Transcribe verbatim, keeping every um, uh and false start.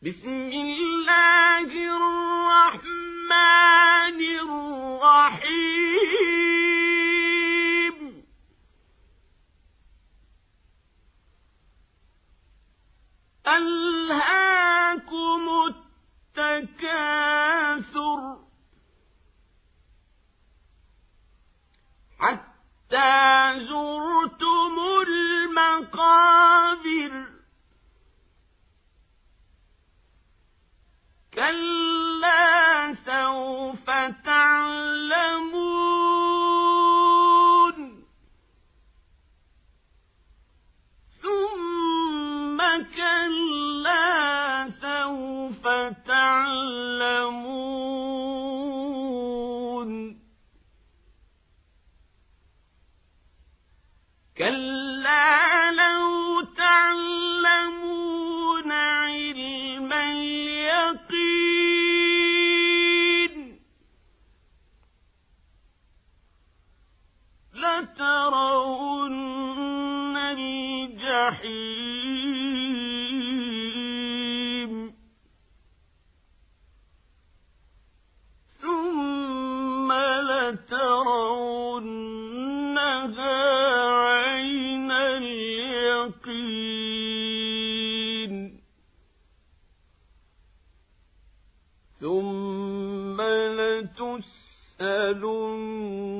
بسم الله الرحمن الرحيم ألهاكم التكاثر حتى زرتم المقابر كلا سوف تعلمون ثم كلا سوف تعلمون كلا لو تعلمون علم اليقين لترون الجحيم ثم لترونها عين اليقين ثم لتسألن